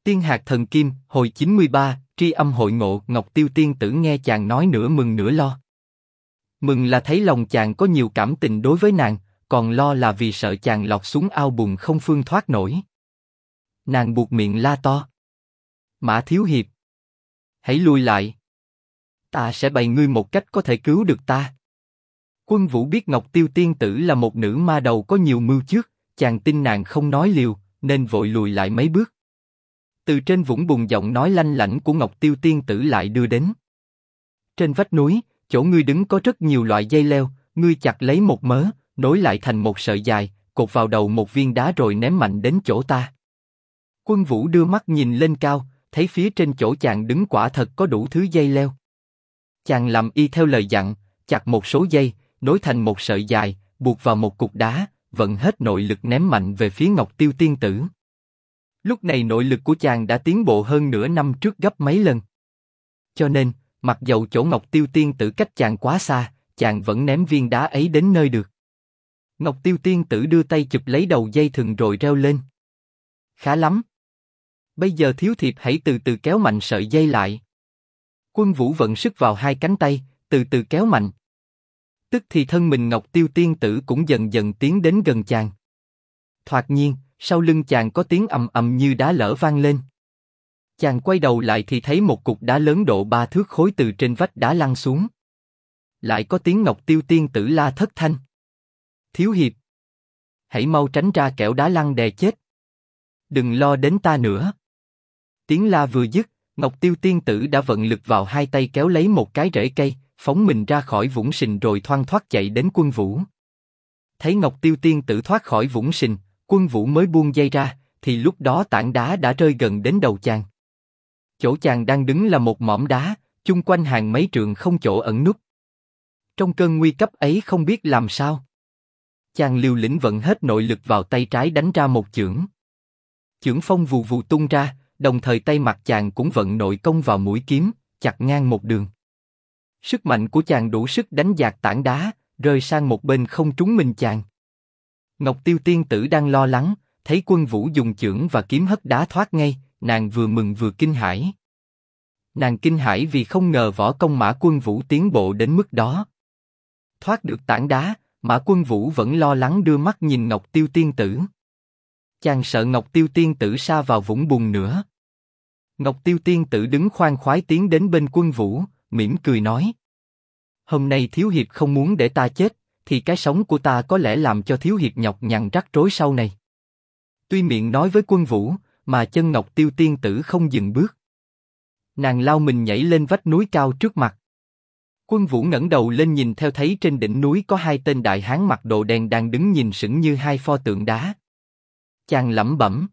Tiên hạt thần kim, hồi 93, tri âm hội ngộ. Ngọc Tiêu tiên tử nghe chàng nói nửa mừng nửa lo. Mừng là thấy lòng chàng có nhiều cảm tình đối với nàng, còn lo là vì sợ chàng lọt xuống ao bùn không phương thoát nổi. Nàng buột miệng la to: Mã thiếu hiệp, hãy lui lại. Ta sẽ bày ngươi một cách có thể cứu được ta. Quân Vũ biết Ngọc Tiêu tiên tử là một nữ ma đầu có nhiều mưu trước, chàng tin nàng không nói liều, nên vội lùi lại mấy bước. Từ trên vũng bùn giọng nói lanh lảnh của Ngọc Tiêu tiên tử lại đưa đến. Trên vách núi, chỗ ngươi đứng có rất nhiều loại dây leo, ngươi chặt lấy một mớ, nối lại thành một sợi dài, cột vào đầu một viên đá rồi ném mạnh đến chỗ ta. Quân Vũ đưa mắt nhìn lên cao, thấy phía trên chỗ chàng đứng quả thật có đủ thứ dây leo. Chàng làm y theo lời dặn, chặt một số dây, nối thành một sợi dài, buộc vào một cục đá, vận hết nội lực ném mạnh về phía Ngọc Tiêu tiên tử. Lúc này nội lực của chàng đã tiến bộ hơn nửa năm trước gấp mấy lần. Cho nên, mặc dầu chỗ Ngọc Tiêu tiên tử cách chàng quá xa, chàng vẫn ném viên đá ấy đến nơi được. Ngọc Tiêu tiên tử đưa tay chụp lấy đầu dây thừng rồi reo lên: Khá lắm. Bây giờ thiếu thiệp hãy từ từ kéo mạnh sợi dây lại. Quân Vũ vận sức vào hai cánh tay, từ từ kéo mạnh. Tức thì thân mình Ngọc Tiêu tiên tử cũng dần dần tiến đến gần chàng. Thoạt nhiên, sau lưng chàng có tiếng ầm ầm như đá lở vang lên. Chàng quay đầu lại thì thấy một cục đá lớn độ 3 thước khối từ trên vách đá lăn xuống. Lại có tiếng Ngọc Tiêu tiên tử la thất thanh: Thiếu hiệp, hãy mau tránh ra kẻo đá lăn đè chết. Đừng lo đến ta nữa. Tiếng la vừa dứt, Ngọc Tiêu tiên tử đã vận lực vào hai tay kéo lấy một cái rễ cây, phóng mình ra khỏi vũng sình rồi thoăn thoắt chạy đến Quân Vũ. Thấy Ngọc Tiêu tiên tử thoát khỏi vũng sình, Quân Vũ mới buông dây ra, thì lúc đó tảng đá đã rơi gần đến đầu chàng. Chỗ chàng đang đứng là một mỏm đá, chung quanh hàng mấy trượng không chỗ ẩn núp. Trong cơn nguy cấp ấy không biết làm sao, chàng liều lĩnh vận hết nội lực vào tay trái đánh ra một chưởng. Chưởng phong vù vù tung ra, đồng thời tay mặt chàng cũng vận nội công vào mũi kiếm, chặt ngang một đường. Sức mạnh của chàng đủ sức đánh dạt tảng đá, rơi sang một bên không trúng mình chàng. Ngọc Tiêu tiên tử đang lo lắng, thấy Quân Vũ dùng chưởng và kiếm hất đá thoát ngay, nàng vừa mừng vừa kinh hãi. Nàng kinh hãi vì không ngờ võ công Mã Quân Vũ tiến bộ đến mức đó. Thoát được tảng đá, Mã Quân Vũ vẫn lo lắng đưa mắt nhìn Ngọc Tiêu tiên tử. Chàng sợ Ngọc Tiêu tiên tử sa vào vũng bùn nữa. Ngọc Tiêu tiên tử đứng khoan khoái tiến đến bên Quân Vũ, mỉm cười nói: Hôm nay thiếu hiệp không muốn để ta chết, thì cái sống của ta có lẽ làm cho thiếu hiệp nhọc nhằn rắc rối sau này. Tuy miệng nói với Quân Vũ, mà chân Ngọc Tiêu tiên tử không dừng bước. Nàng lao mình nhảy lên vách núi cao trước mặt. Quân Vũ ngẩng đầu lên nhìn theo thấy trên đỉnh núi có hai tên đại hán mặc đồ đen đang đứng nhìn sững như hai pho tượng đá. Chàng lẩm bẩm: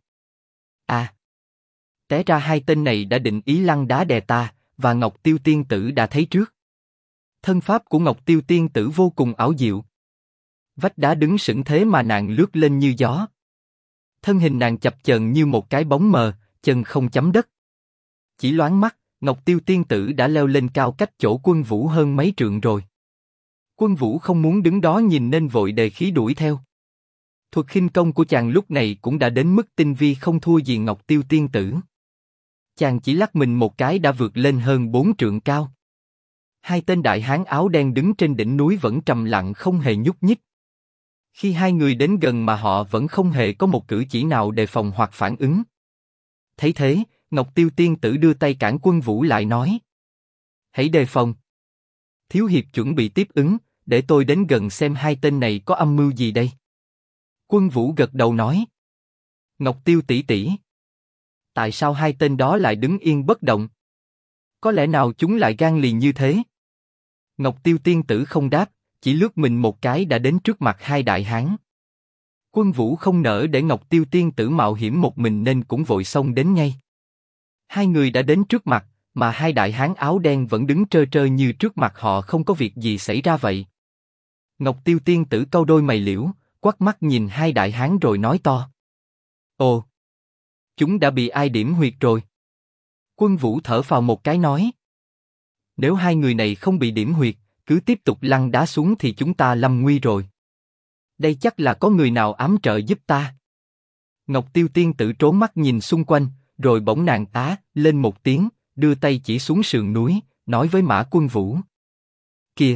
À, té ra hai tên này đã định ý lăn đá đè ta, và Ngọc Tiêu tiên tử đã thấy trước. Thân pháp của Ngọc Tiêu tiên tử vô cùng ảo diệu. Vách đá đứng sững thế mà nàng lướt lên như gió. Thân hình nàng chập chờn như một cái bóng mờ, chân không chấm đất. Chỉ loáng mắt, Ngọc Tiêu tiên tử đã leo lên cao cách chỗ Quân Vũ hơn mấy trượng rồi. Quân Vũ không muốn đứng đó nhìn nên vội đề khí đuổi theo. Thuật khinh công của chàng lúc này cũng đã đến mức tinh vi không thua gì Ngọc Tiêu tiên tử. Chàng chỉ lắc mình một cái đã vượt lên hơn 4 trượng cao. Hai tên đại hán áo đen đứng trên đỉnh núi vẫn trầm lặng không hề nhúc nhích. Khi hai người đến gần mà họ vẫn không hề có một cử chỉ nào đề phòng hoặc phản ứng. Thấy thế, Ngọc Tiêu tiên tử đưa tay cản Quân Vũ lại nói: Hãy đề phòng. Thiếu hiệp chuẩn bị tiếp ứng, để tôi đến gần xem hai tên này có âm mưu gì đây. Quân Vũ gật đầu nói: Ngọc Tiêu tỷ tỷ, tại sao hai tên đó lại đứng yên bất động? Có lẽ nào chúng lại gan lì như thế? Ngọc Tiêu tiên tử không đáp, chỉ lướt mình một cái đã đến trước mặt hai đại hán. Quân Vũ không nỡ để Ngọc Tiêu tiên tử mạo hiểm một mình nên cũng vội xông đến ngay. Hai người đã đến trước mặt, mà hai đại hán áo đen vẫn đứng trơ trơ như trước mặt họ không có việc gì xảy ra vậy. Ngọc Tiêu tiên tử cau đôi mày liễu, quắt mắt nhìn hai đại hán rồi nói to: Ồ, chúng đã bị ai điểm huyệt rồi? Quân Vũ thở phào một cái nói: Nếu hai người này không bị điểm huyệt, cứ tiếp tục lăn đá xuống thì chúng ta lâm nguy rồi. Đây chắc là có người nào ám trợ giúp ta. Ngọc Tiêu tiên tử trố mắt nhìn xung quanh, rồi bỗng nàng á lên một tiếng, đưa tay chỉ xuống sườn núi, nói với Mã Quân Vũ. Kìa!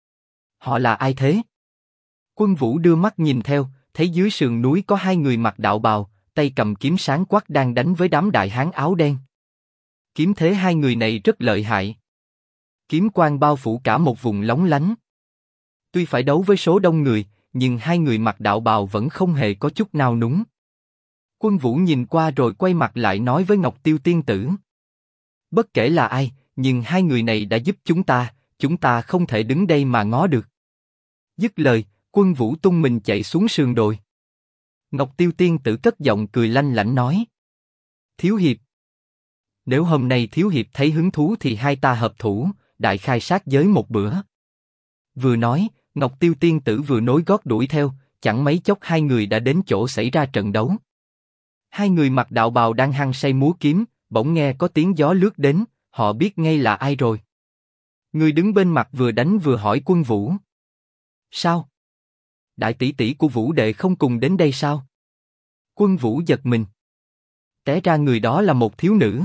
Họ là ai thế? Quân Vũ đưa mắt nhìn theo, thấy dưới sườn núi có hai người mặc đạo bào, tay cầm kiếm sáng quắc đang đánh với đám đại hán áo đen. Kiếm thế hai người này rất lợi hại. Kiếm quang bao phủ cả một vùng lóng lánh. Tuy phải đấu với số đông người, nhưng hai người mặc đạo bào vẫn không hề có chút nào núng. Quân Vũ nhìn qua rồi quay mặt lại nói với Ngọc Tiêu tiên tử. Bất kể là ai, nhưng hai người này đã giúp chúng ta không thể đứng đây mà ngó được. Dứt lời, Quân Vũ tung mình chạy xuống sườn đồi. Ngọc Tiêu tiên tử cất giọng cười lanh lảnh nói. Thiếu hiệp. Nếu hôm nay thiếu hiệp thấy hứng thú thì hai ta hợp thủ, đại khai sát giới một bữa. Vừa nói, Ngọc Tiêu tiên tử vừa nối gót đuổi theo, chẳng mấy chốc hai người đã đến chỗ xảy ra trận đấu. Hai người mặc đạo bào đang hăng say múa kiếm, bỗng nghe có tiếng gió lướt đến, họ biết ngay là ai rồi. Người đứng bên mặt vừa đánh vừa hỏi Quân Vũ. Sao? Đại tỷ tỷ của Vũ đệ không cùng đến đây sao? Quân Vũ giật mình. Té ra người đó là một thiếu nữ.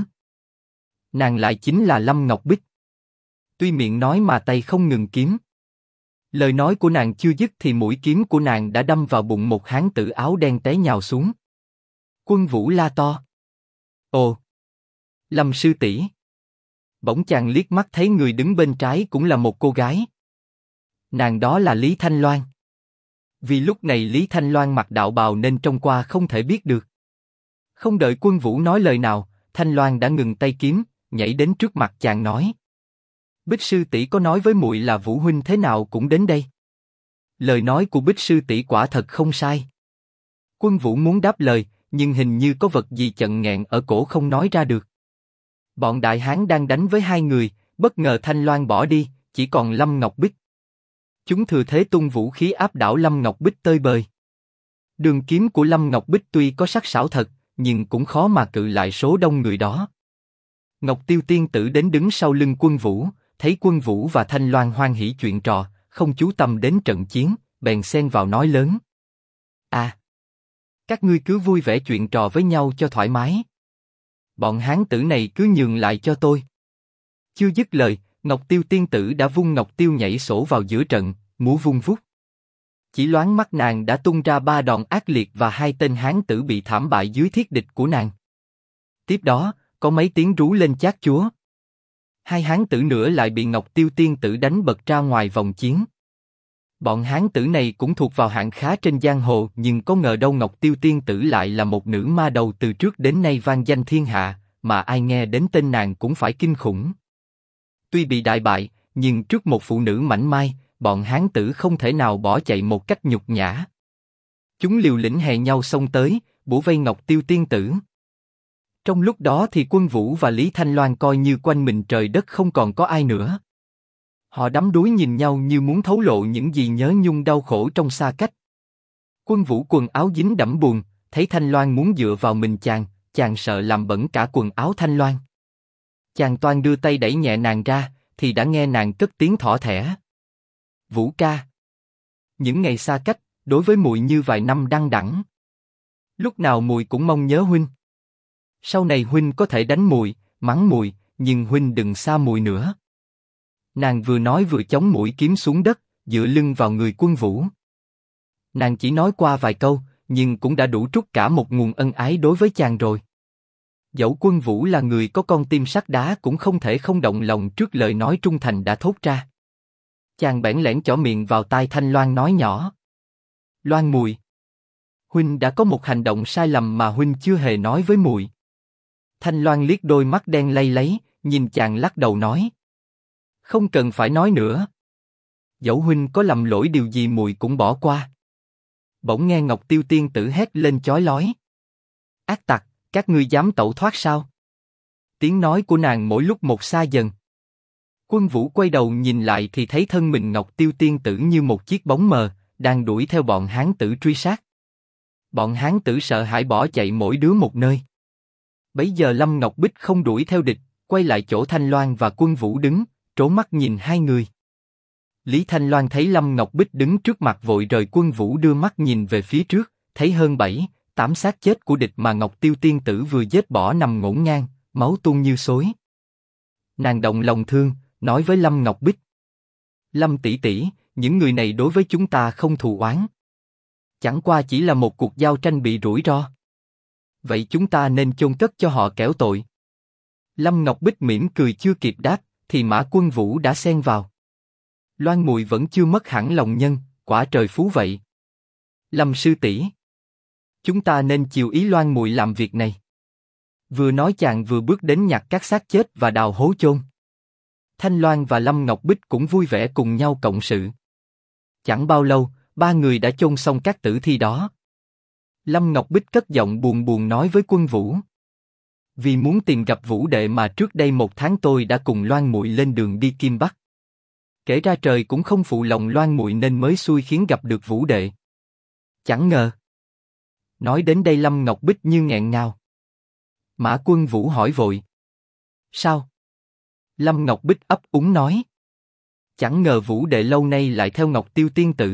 Nàng lại chính là Lâm Ngọc Bích. Tuy miệng nói mà tay không ngừng kiếm. Lời nói của nàng chưa dứt thì mũi kiếm của nàng đã đâm vào bụng một hán tử áo đen té nhào xuống. Quân Vũ la to. Ồ! Lâm sư tỷ. Bỗng chàng liếc mắt thấy người đứng bên trái cũng là một cô gái. Nàng đó là Lý Thanh Loan. Vì lúc này Lý Thanh Loan mặc đạo bào nên trông qua không thể biết được. Không đợi Quân Vũ nói lời nào, Thanh Loan đã ngừng tay kiếm, nhảy đến trước mặt chàng nói. Bích sư tỷ có nói với muội là Vũ huynh thế nào cũng đến đây. Lời nói của Bích sư tỷ quả thật không sai. Quân Vũ muốn đáp lời, nhưng hình như có vật gì chặn nghẹn ở cổ không nói ra được. Bọn đại hán đang đánh với hai người, bất ngờ Thanh Loan bỏ đi, chỉ còn Lâm Ngọc Bích. Chúng thừa thế tung vũ khí áp đảo Lâm Ngọc Bích tơi bời. Đường kiếm của Lâm Ngọc Bích tuy có sắc sảo thật, nhưng cũng khó mà cự lại số đông người đó. Ngọc Tiêu tiên tử đến đứng sau lưng Quân Vũ, thấy Quân Vũ và Thanh Loan hoan hỉ chuyện trò, không chú tâm đến trận chiến, bèn xen vào nói lớn. À! Các ngươi cứ vui vẻ chuyện trò với nhau cho thoải mái. Bọn hán tử này cứ nhường lại cho tôi. Chưa dứt lời, Ngọc Tiêu tiên tử đã vung ngọc tiêu nhảy sổ vào giữa trận, múa vung vút. Chỉ loáng mắt nàng đã tung ra 3 đòn ác liệt và 2 tên hán tử bị thảm bại dưới thiết địch của nàng. Tiếp đó, có mấy tiếng rú lên chát chúa. 2 hán tử nữa lại bị Ngọc Tiêu tiên tử đánh bật ra ngoài vòng chiến. Bọn hán tử này cũng thuộc vào hạng khá trên giang hồ, nhưng có ngờ đâu Ngọc Tiêu tiên tử lại là một nữ ma đầu từ trước đến nay vang danh thiên hạ, mà ai nghe đến tên nàng cũng phải kinh khủng. Tuy bị đại bại, nhưng trước một phụ nữ mảnh mai, bọn hán tử không thể nào bỏ chạy một cách nhục nhã. Chúng liều lĩnh hè nhau xông tới, bủa vây Ngọc Tiêu tiên tử. Trong lúc đó thì Quân Vũ và Lý Thanh Loan coi như quanh mình trời đất không còn có ai nữa. Họ đắm đuối nhìn nhau như muốn thấu lộ những gì nhớ nhung đau khổ trong xa cách. Quân Vũ quần áo dính đẫm buồn, thấy Thanh Loan muốn dựa vào mình chàng sợ làm bẩn cả quần áo Thanh Loan. Chàng toan đưa tay đẩy nhẹ nàng ra, thì đã nghe nàng cất tiếng thỏ thẻ. Vũ ca. Những ngày xa cách, đối với muội như vài năm đăng đẵng. Lúc nào muội cũng mong nhớ huynh. Sau này huynh có thể đánh muội, mắng muội, nhưng huynh đừng xa muội nữa. Nàng vừa nói vừa chống mũi kiếm xuống đất, dựa lưng vào người Quân Vũ. Nàng chỉ nói qua vài câu, nhưng cũng đã đủ trút cả một nguồn ân ái đối với chàng rồi. Dẫu Quân Vũ là người có con tim sắt đá cũng không thể không động lòng trước lời nói trung thành đã thốt ra. Chàng bẽn lẽn chỏ miệng vào tai Thanh Loan nói nhỏ. Loan muội, huynh đã có một hành động sai lầm mà huynh chưa hề nói với muội. Thanh Loan liếc đôi mắt đen lay lấy, nhìn chàng lắc đầu nói. Không cần phải nói nữa. Dẫu huynh có lầm lỗi điều gì muội cũng bỏ qua. Bỗng nghe Ngọc Tiêu tiên tử hét lên chói lói. Ác tặc, các ngươi dám tẩu thoát sao? Tiếng nói của nàng mỗi lúc một xa dần. Quân Vũ quay đầu nhìn lại thì thấy thân mình Ngọc Tiêu tiên tử như một chiếc bóng mờ, đang đuổi theo bọn hán tử truy sát. Bọn hán tử sợ hãi bỏ chạy mỗi đứa một nơi. Bấy giờ Lâm Ngọc Bích không đuổi theo địch, quay lại chỗ Thanh Loan và Quân Vũ đứng, trố mắt nhìn hai người. Lý Thanh Loan thấy Lâm Ngọc Bích đứng trước mặt vội rời Quân Vũ đưa mắt nhìn về phía trước, thấy hơn 7, 8 xác chết của địch mà Ngọc Tiêu tiên tử vừa giết bỏ nằm ngổn ngang, máu tuôn như xối. Nàng động lòng thương, nói với Lâm Ngọc Bích: Lâm tỷ tỷ, những người này đối với chúng ta không thù oán. Chẳng qua chỉ là một cuộc giao tranh bị rủi ro. Vậy chúng ta nên chôn cất cho họ kẻo tội. Lâm Ngọc Bích mỉm cười chưa kịp đáp, thì Mã Quân Vũ đã xen vào. Loan Mùi vẫn chưa mất hẳn lòng nhân, quả trời phú vậy. Lâm sư tỷ, chúng ta nên chiều ý Loan Mùi làm việc này. Vừa nói chàng vừa bước đến nhặt các xác chết và đào hố chôn. Thanh Loan và Lâm Ngọc Bích cũng vui vẻ cùng nhau cộng sự. Chẳng bao lâu, ba người đã chôn xong các tử thi đó. Lâm Ngọc Bích cất giọng buồn buồn nói với Quân Vũ: Vì muốn tìm gặp Vũ đệ mà trước đây 1 tháng tôi đã cùng Loan Mùi lên đường đi Kim Bắc. Kể ra trời cũng không phụ lòng Loan Mùi nên mới xui khiến gặp được Vũ đệ. Chẳng ngờ. Nói đến đây Lâm Ngọc Bích như nghẹn ngào. Mã Quân Vũ hỏi vội: Sao? Lâm Ngọc Bích ấp úng nói: Chẳng ngờ Vũ đệ lâu nay lại theo Ngọc Tiêu tiên tử.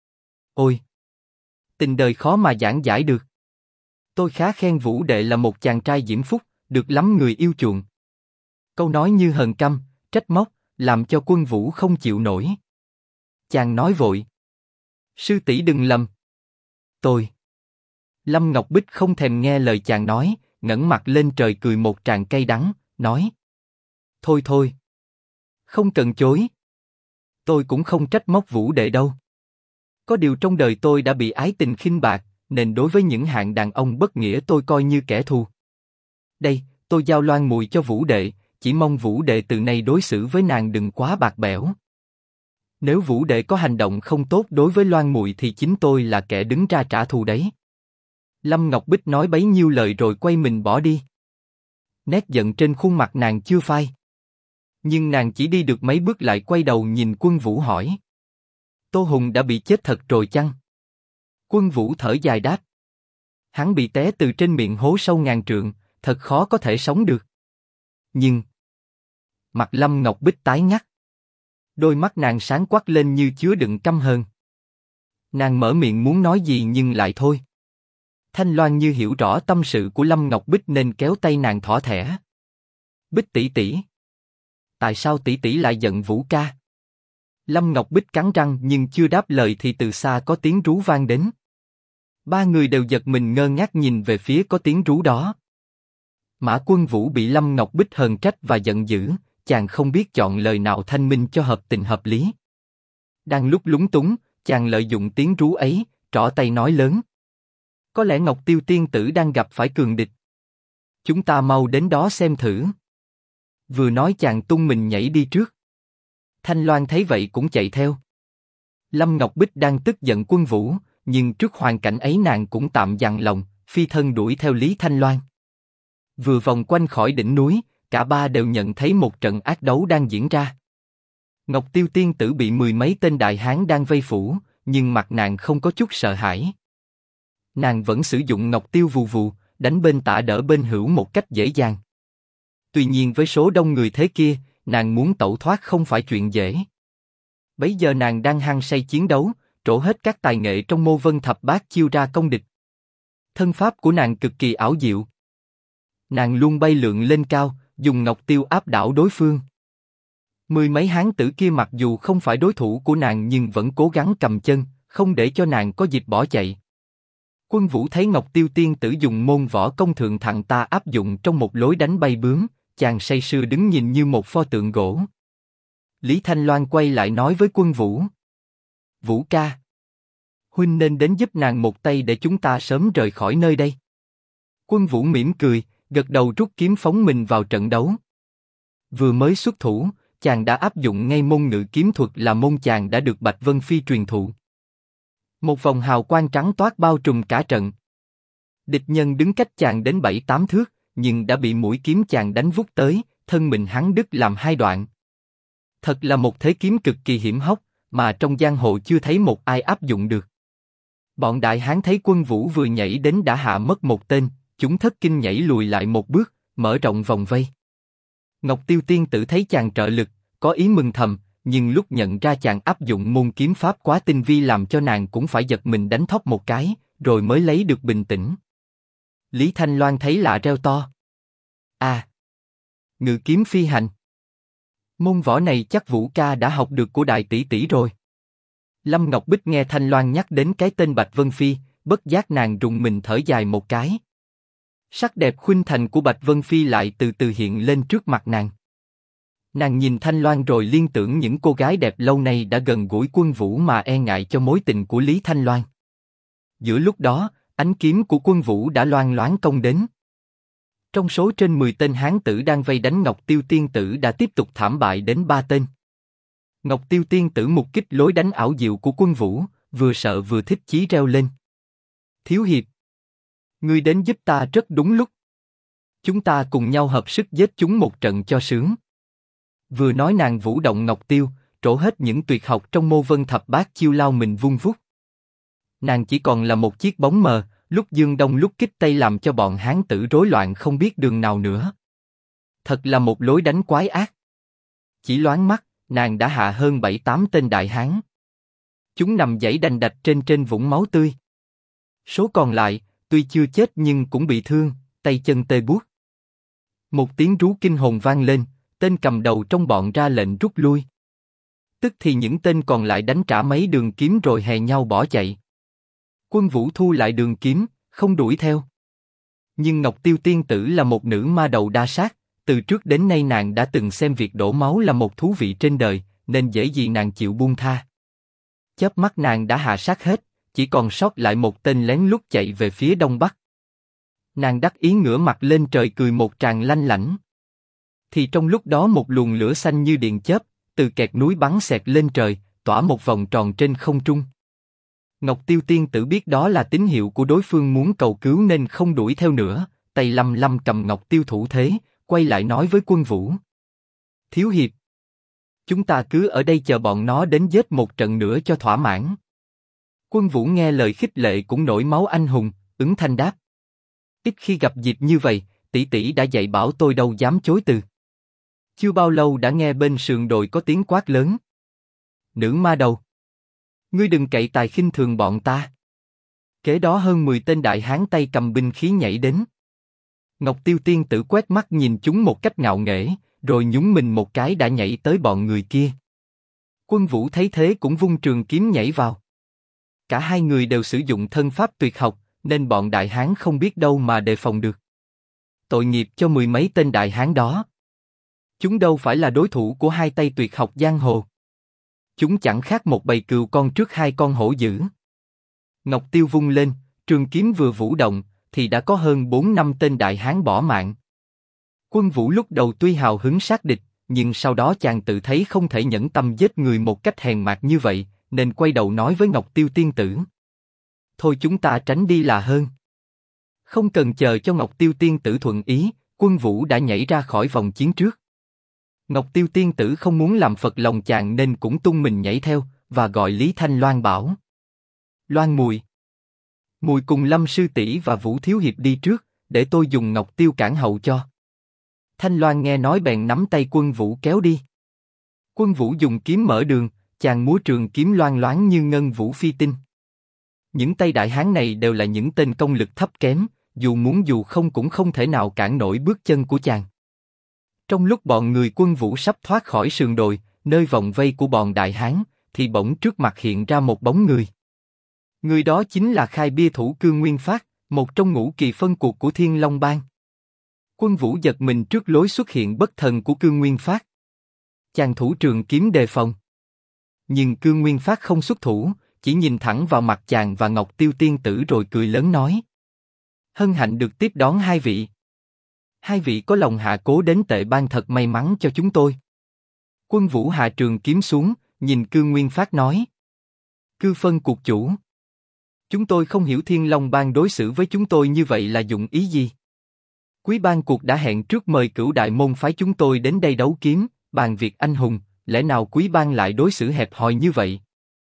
Ôi! Tình đời khó mà giảng giải được. Tôi khá khen Vũ đệ là một chàng trai diễm phúc, được lắm người yêu chuộng. Câu nói như hờn căm, trách móc, làm cho Quân Vũ không chịu nổi. Chàng nói vội: Sư tỷ đừng lầm. Tôi. Lâm Ngọc Bích không thèm nghe lời chàng nói, ngẩng mặt lên trời cười một tràng cay đắng, nói: Thôi thôi. Không cần chối. Tôi cũng không trách móc Vũ đệ đâu. Có điều trong đời tôi đã bị ái tình khinh bạc, nên đối với những hạng đàn ông bất nghĩa tôi coi như kẻ thù. Đây, tôi giao Loan Mùi cho Vũ đệ, chỉ mong Vũ đệ từ nay đối xử với nàng đừng quá bạc bẽo. Nếu Vũ đệ có hành động không tốt đối với Loan Mùi thì chính tôi là kẻ đứng ra trả thù đấy. Lâm Ngọc Bích nói bấy nhiêu lời rồi quay mình bỏ đi. Nét giận trên khuôn mặt nàng chưa phai. Nhưng nàng chỉ đi được mấy bước lại quay đầu nhìn Quân Vũ hỏi: Tô Hùng đã bị chết thật rồi chăng? Quân Vũ thở dài đáp: Hắn bị té từ trên miệng hố sâu ngàn trượng, thật khó có thể sống được. Nhưng mặt Lâm Ngọc Bích tái ngắt. Đôi mắt nàng sáng quắc lên như chứa đựng căm hờn. Nàng mở miệng muốn nói gì nhưng lại thôi. Thanh Loan như hiểu rõ tâm sự của Lâm Ngọc Bích nên kéo tay nàng thỏ thẻ. Bích tỷ tỷ, tại sao tỷ tỷ lại giận Vũ ca? Lâm Ngọc Bích cắn răng nhưng chưa đáp lời thì từ xa có tiếng rú vang đến. Ba người đều giật mình ngơ ngác nhìn về phía có tiếng rú đó. Mã Quân Vũ bị Lâm Ngọc Bích hờn trách và giận dữ, chàng không biết chọn lời nào thanh minh cho hợp tình hợp lý. Đang lúc lúng túng, chàng lợi dụng tiếng rú ấy, trỏ tay nói lớn: Có lẽ Ngọc Tiêu tiên tử đang gặp phải cường địch. Chúng ta mau đến đó xem thử. Vừa nói chàng tung mình nhảy đi trước. Thanh Loan thấy vậy cũng chạy theo. Lâm Ngọc Bích đang tức giận Quân Vũ, nhưng trước hoàn cảnh ấy nàng cũng tạm dằn lòng, phi thân đuổi theo Lý Thanh Loan. Vừa vòng quanh khỏi đỉnh núi, cả ba đều nhận thấy một trận ác đấu đang diễn ra. Ngọc Tiêu tiên tử bị 10 mấy tên đại hán đang vây phủ, nhưng mặt nàng không có chút sợ hãi. Nàng vẫn sử dụng Ngọc Tiêu vù vù, đánh bên tả đỡ bên hữu một cách dễ dàng. Tuy nhiên với số đông người thế kia, nàng muốn tẩu thoát không phải chuyện dễ. Bấy giờ nàng đang hăng say chiến đấu, trổ hết các tài nghệ trong Mô Vân Thập Bát chiêu ra công địch. Thân pháp của nàng cực kỳ ảo diệu. Nàng luôn bay lượn lên cao, dùng Ngọc Tiêu áp đảo đối phương. 10 mấy hán tử kia mặc dù không phải đối thủ của nàng nhưng vẫn cố gắng cầm chân, không để cho nàng có dịp bỏ chạy. Quân Vũ thấy Ngọc Tiêu tiên tử dùng môn võ công thượng thặng ta áp dụng trong một lối đánh bay bướm, chàng say sưa đứng nhìn như một pho tượng gỗ. Lý Thanh Loan quay lại nói với Quân Vũ: Vũ ca, huynh nên đến giúp nàng một tay để chúng ta sớm rời khỏi nơi đây. Quân Vũ mỉm cười, gật đầu rút kiếm phóng mình vào trận đấu. Vừa mới xuất thủ, chàng đã áp dụng ngay môn ngự kiếm thuật là môn chàng đã được Bạch Vân Phi truyền thụ. Một vòng hào quang trắng toát bao trùm cả trận. Địch nhân đứng cách chàng đến 7-8 thước, nhưng đã bị mũi kiếm chàng đánh vút tới, thân mình hắn đứt làm 2 đoạn. Thật là một thế kiếm cực kỳ hiểm hóc, mà trong giang hồ chưa thấy một ai áp dụng được. Bọn đại hán thấy Quân Vũ vừa nhảy đến đã hạ mất một tên, chúng thất kinh nhảy lùi lại một bước, mở rộng vòng vây. Ngọc Tiêu tiên tử thấy chàng trợ lực, có ý mừng thầm, nhưng lúc nhận ra chàng áp dụng môn kiếm pháp quá tinh vi làm cho nàng cũng phải giật mình đánh thóp một cái, rồi mới lấy được bình tĩnh. Lý Thanh Loan thấy lạ reo to. À! Ngự kiếm phi hành. Môn võ này chắc Vũ ca đã học được của đại tỷ tỷ rồi. Lâm Ngọc Bích nghe Thanh Loan nhắc đến cái tên Bạch Vân Phi, bất giác nàng rùng mình thở dài một cái. Sắc đẹp khuynh thành của Bạch Vân Phi lại từ từ hiện lên trước mặt nàng. Nàng nhìn Thanh Loan rồi liên tưởng những cô gái đẹp lâu nay đã gần gũi Quân Vũ mà e ngại cho mối tình của Lý Thanh Loan. Giữa lúc đó, ánh kiếm của Quân Vũ đã loang loáng công đến. Trong số trên 10 tên hán tử đang vây đánh Ngọc Tiêu Tiên Tử đã tiếp tục thảm bại đến 3 tên. Ngọc Tiêu Tiên Tử mục kích lối đánh ảo diệu của Quân Vũ, vừa sợ vừa thích chí reo lên. Thiếu hiệp, ngươi đến giúp ta rất đúng lúc. Chúng ta cùng nhau hợp sức giết chúng một trận cho sướng. Vừa nói nàng vũ động Ngọc Tiêu, trổ hết những tuyệt học trong Mô Vân Thập Bát chiêu lao mình vung vút. Nàng chỉ còn là một chiếc bóng mờ, lúc dương đông lúc kích tây làm cho bọn hán tử rối loạn không biết đường nào nữa. Thật là một lối đánh quái ác. Chỉ loáng mắt, nàng đã hạ hơn 7-8 tên đại hán. Chúng nằm giãy đành đạch trên vũng máu tươi. Số còn lại, tuy chưa chết nhưng cũng bị thương, tay chân tê buốt. Một tiếng rú kinh hồn vang lên, tên cầm đầu trong bọn ra lệnh rút lui. Tức thì những tên còn lại đánh trả mấy đường kiếm rồi hè nhau bỏ chạy. Quân Vũ thu lại đường kiếm, không đuổi theo. Nhưng Ngọc Tiêu Tiên Tử là một nữ ma đầu đa sát, từ trước đến nay nàng đã từng xem việc đổ máu là một thú vị trên đời, nên dễ gì nàng chịu buông tha. Chớp mắt nàng đã hạ sát hết, chỉ còn sót lại một tên lén lút chạy về phía đông bắc. Nàng đắc ý ngửa mặt lên trời cười một tràng lanh lảnh. Thì trong lúc đó một luồng lửa xanh như điện chớp, từ kẹt núi bắn xẹt lên trời, tỏa một vòng tròn trên không trung. Ngọc Tiêu Tiên Tử biết đó là tín hiệu của đối phương muốn cầu cứu nên không đuổi theo nữa, tay lăm lăm cầm Ngọc Tiêu thủ thế, quay lại nói với Quân Vũ. Thiếu hiệp, chúng ta cứ ở đây chờ bọn nó đến giết một trận nữa cho thỏa mãn. Quân Vũ nghe lời khích lệ cũng nổi máu anh hùng, ứng thanh đáp. Ít khi gặp dịp như vậy, tỷ tỷ đã dạy bảo tôi đâu dám chối từ. Chưa bao lâu đã nghe bên sườn đồi có tiếng quát lớn. Nữ ma đầu, ngươi đừng cậy tài khinh thường bọn ta. Kế đó hơn 10 tên đại hán tay cầm binh khí nhảy đến. Ngọc Tiêu Tiên Tử quét mắt nhìn chúng một cách ngạo nghễ, rồi nhún mình một cái đã nhảy tới bọn người kia. Quân Vũ thấy thế cũng vung trường kiếm nhảy vào. Cả hai người đều sử dụng thân pháp tuyệt học, nên bọn đại hán không biết đâu mà đề phòng được. Tội nghiệp cho 10 mấy tên đại hán đó. Chúng đâu phải là đối thủ của hai tay tuyệt học giang hồ. Chúng chẳng khác một bầy cừu con trước hai con hổ dữ. Ngọc Tiêu vung lên, trường kiếm vừa vũ động, thì đã có hơn 4-5 tên đại hán bỏ mạng. Quân Vũ lúc đầu tuy hào hứng sát địch, nhưng sau đó chàng tự thấy không thể nhẫn tâm giết người một cách hèn mạt như vậy, nên quay đầu nói với Ngọc Tiêu Tiên Tử. Thôi chúng ta tránh đi là hơn. Không cần chờ cho Ngọc Tiêu Tiên Tử thuận ý, Quân Vũ đã nhảy ra khỏi vòng chiến trước. Ngọc Tiêu Tiên Tử không muốn làm phật lòng chàng nên cũng tung mình nhảy theo, và gọi Lý Thanh Loan bảo. Loan mùi. Mùi cùng Lâm sư tỷ và Vũ thiếu hiệp đi trước, để tôi dùng Ngọc Tiêu cản hậu cho. Thanh Loan nghe nói bèn nắm tay Quân Vũ kéo đi. Quân Vũ dùng kiếm mở đường, chàng múa trường kiếm loang loáng như ngân vũ phi tinh. Những tay đại hán này đều là những tên công lực thấp kém, dù muốn dù không cũng không thể nào cản nổi bước chân của chàng. Trong lúc bọn người Quân Vũ sắp thoát khỏi sườn đồi, nơi vòng vây của bọn đại hán, thì bỗng trước mặt hiện ra một bóng người. Người đó chính là khai bia thủ Cương Nguyên Phát, một trong ngũ kỳ phân cuộc của Thiên Long Bang. Quân Vũ giật mình trước lối xuất hiện bất thần của Cương Nguyên Phát. Chàng thủ trường kiếm đề phòng. Nhưng Cương Nguyên Phát không xuất thủ, chỉ nhìn thẳng vào mặt chàng và Ngọc Tiêu Tiên Tử rồi cười lớn nói. Hân hạnh được tiếp đón hai vị. Hai vị có lòng hạ cố đến Tệ Bang thật may mắn cho chúng tôi. Quân Vũ hạ trường kiếm xuống, nhìn Cương Nguyên Phát nói. Cư phân cuộc chủ. Chúng tôi không hiểu Thiên Long Bang đối xử với chúng tôi như vậy là dụng ý gì. Quý bang cuộc đã hẹn trước mời Cửu Đại môn phái chúng tôi đến đây đấu kiếm, bàn việc anh hùng, lẽ nào quý bang lại đối xử hẹp hòi như vậy?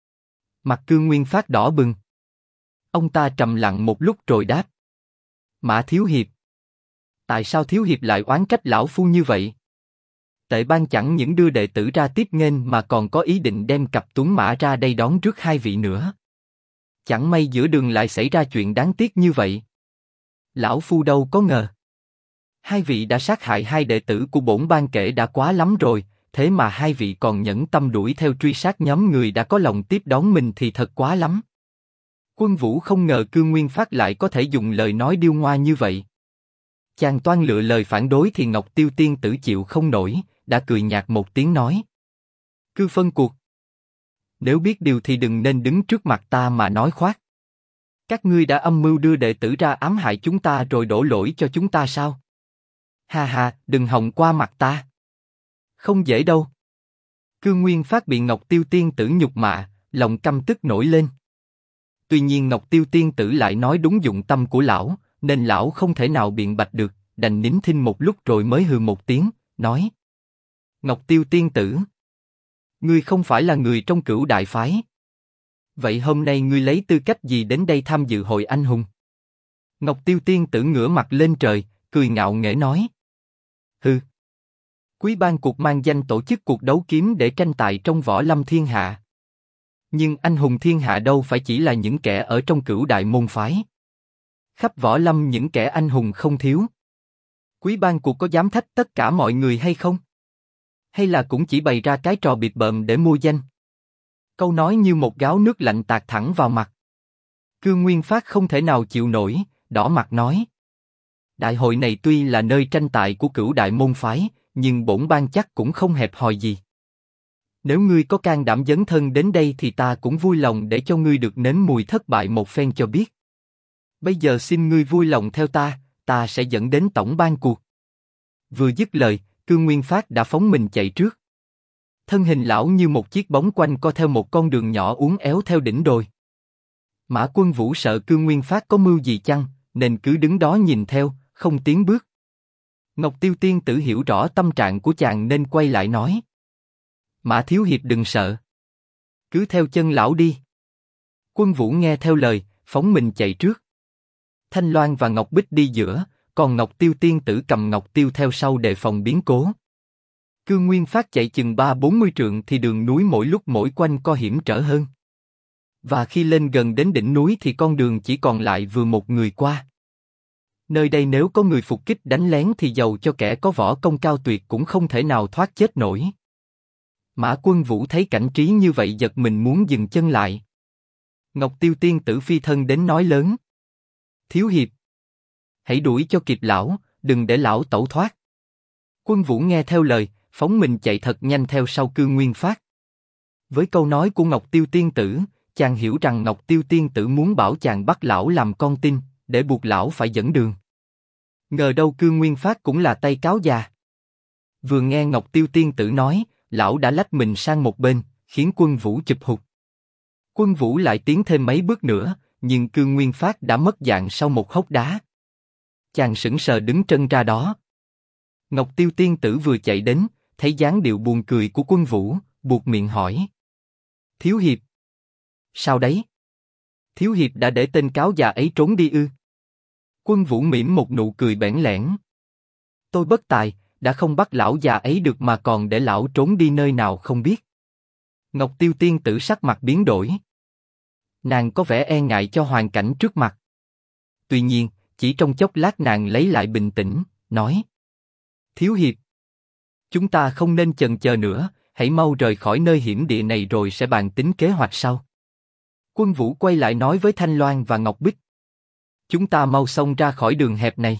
Mặt Cương Nguyên Phát đỏ bừng. Ông ta trầm lặng một lúc rồi đáp. Mã thiếu hiệp. Tại sao thiếu hiệp lại oán trách lão phu như vậy? Tệ Bang chẳng những đưa đệ tử ra tiếp nghênh mà còn có ý định đem cặp tuấn mã ra đây đón rước hai vị nữa. Chẳng may giữa đường lại xảy ra chuyện đáng tiếc như vậy. Lão phu đâu có ngờ. Hai vị đã sát hại hai đệ tử của bổn ban kể đã quá lắm rồi, thế mà hai vị còn nhẫn tâm đuổi theo truy sát nhóm người đã có lòng tiếp đón mình thì thật quá lắm. Quân Vũ không ngờ Cương Nguyên Phát lại có thể dùng lời nói điêu ngoa như vậy. Chàng toan lựa lời phản đối thì Ngọc Tiêu Tiên Tử chịu không nổi, đã cười nhạt một tiếng nói. Cư phân cuộc. Nếu biết điều thì đừng nên đứng trước mặt ta mà nói khoác. Các ngươi đã âm mưu đưa đệ tử ra ám hại chúng ta rồi đổ lỗi cho chúng ta sao? Ha ha, đừng hòng qua mặt ta. Không dễ đâu. Cương Nguyên Phát bị Ngọc Tiêu Tiên Tử nhục mạ, lòng căm tức nổi lên. Tuy nhiên Ngọc Tiêu Tiên Tử lại nói đúng dụng tâm của lão, nên lão không thể nào biện bạch được, đành nín thinh một lúc rồi mới hừ một tiếng, nói: Ngọc Tiêu Tiên Tử, ngươi không phải là người trong Cửu Đại Phái. Vậy hôm nay ngươi lấy tư cách gì đến đây tham dự hội anh hùng? Ngọc Tiêu Tiên Tử ngửa mặt lên trời, cười ngạo nghễ nói: Hừ. Quý ban cuộc mang danh tổ chức cuộc đấu kiếm để tranh tài trong võ lâm thiên hạ. Nhưng anh hùng thiên hạ đâu phải chỉ là những kẻ ở trong Cửu Đại môn phái. Khắp võ lâm những kẻ anh hùng không thiếu. Quý ban cuộc có dám thách tất cả mọi người hay không? Hay là cũng chỉ bày ra cái trò bịp bợm để mua danh? Câu nói như một gáo nước lạnh tạt thẳng vào mặt. Cương Nguyên Phát không thể nào chịu nổi, đỏ mặt nói: Đại hội này tuy là nơi tranh tài của Cửu Đại môn phái, nhưng bổn ban chắc cũng không hẹp hòi gì. Nếu ngươi có can đảm dấn thân đến đây thì ta cũng vui lòng để cho ngươi được nếm mùi thất bại một phen cho biết. Bây giờ xin ngươi vui lòng theo ta, ta sẽ dẫn đến tổng ban cuộc. Vừa dứt lời, Cương Nguyên Phát đã phóng mình chạy trước. Thân hình lão như một chiếc bóng quanh co theo một con đường nhỏ uốn éo theo đỉnh đồi. Mã Quân Vũ sợ Cương Nguyên Phát có mưu gì chăng, nên cứ đứng đó nhìn theo, không tiến bước. Ngọc Tiêu Tiên Tử hiểu rõ tâm trạng của chàng nên quay lại nói: Mã Thiếu Hiệp đừng sợ, cứ theo chân lão đi. Quân Vũ nghe theo lời, phóng mình chạy trước. Thanh Loan và Ngọc Bích đi giữa, còn Ngọc Tiêu Tiên Tử cầm Ngọc Tiêu theo sau đề phòng biến cố. Cương Nguyên Phát chạy chừng 30-40 trượng thì đường núi mỗi lúc mỗi quanh co hiểm trở hơn. Và khi lên gần đến đỉnh núi thì con đường chỉ còn lại vừa một người qua. Nơi đây nếu có người phục kích đánh lén thì dầu cho kẻ có võ công cao tuyệt cũng không thể nào thoát chết nổi. Mã Quân Vũ thấy cảnh trí như vậy giật mình muốn dừng chân lại. Ngọc Tiêu Tiên Tử phi thân đến nói lớn: Thiếu hiệp, hãy đuổi cho kịp lão, đừng để lão tẩu thoát. Quân Vũ nghe theo lời, phóng mình chạy thật nhanh theo sau Cương Nguyên Phát. Với câu nói của Ngọc Tiêu Tiên Tử, chàng hiểu rằng Ngọc Tiêu Tiên Tử muốn bảo chàng bắt lão làm con tin, để buộc lão phải dẫn đường. Ngờ đâu Cương Nguyên Phát cũng là tay cáo già. Vừa nghe Ngọc Tiêu Tiên Tử nói, lão đã lách mình sang một bên, khiến Quân Vũ chụp hụt. Quân Vũ lại tiến thêm mấy bước nữa, nhưng Cương Nguyên Phát đã mất dạng sau một hốc đá. Chàng sững sờ đứng trân ra đó. Ngọc Tiêu Tiên Tử vừa chạy đến, thấy dáng điệu buồn cười của Quân Vũ, buột miệng hỏi: Thiếu hiệp, sao đấy? Thiếu hiệp đã để tên cáo già ấy trốn đi ư? Quân Vũ mỉm một nụ cười bẽn lẽn: Tôi bất tài, đã không bắt lão già ấy được mà còn để lão trốn đi nơi nào không biết. Ngọc Tiêu Tiên Tử sắc mặt biến đổi. Nàng có vẻ e ngại cho hoàn cảnh trước mặt. Tuy nhiên, chỉ trong chốc lát nàng lấy lại bình tĩnh, nói: Thiếu hiệp, chúng ta không nên chần chờ nữa, hãy mau rời khỏi nơi hiểm địa này rồi sẽ bàn tính kế hoạch sau. Quân Vũ quay lại nói với Thanh Loan và Ngọc Bích: Chúng ta mau xông ra khỏi đường hẹp này.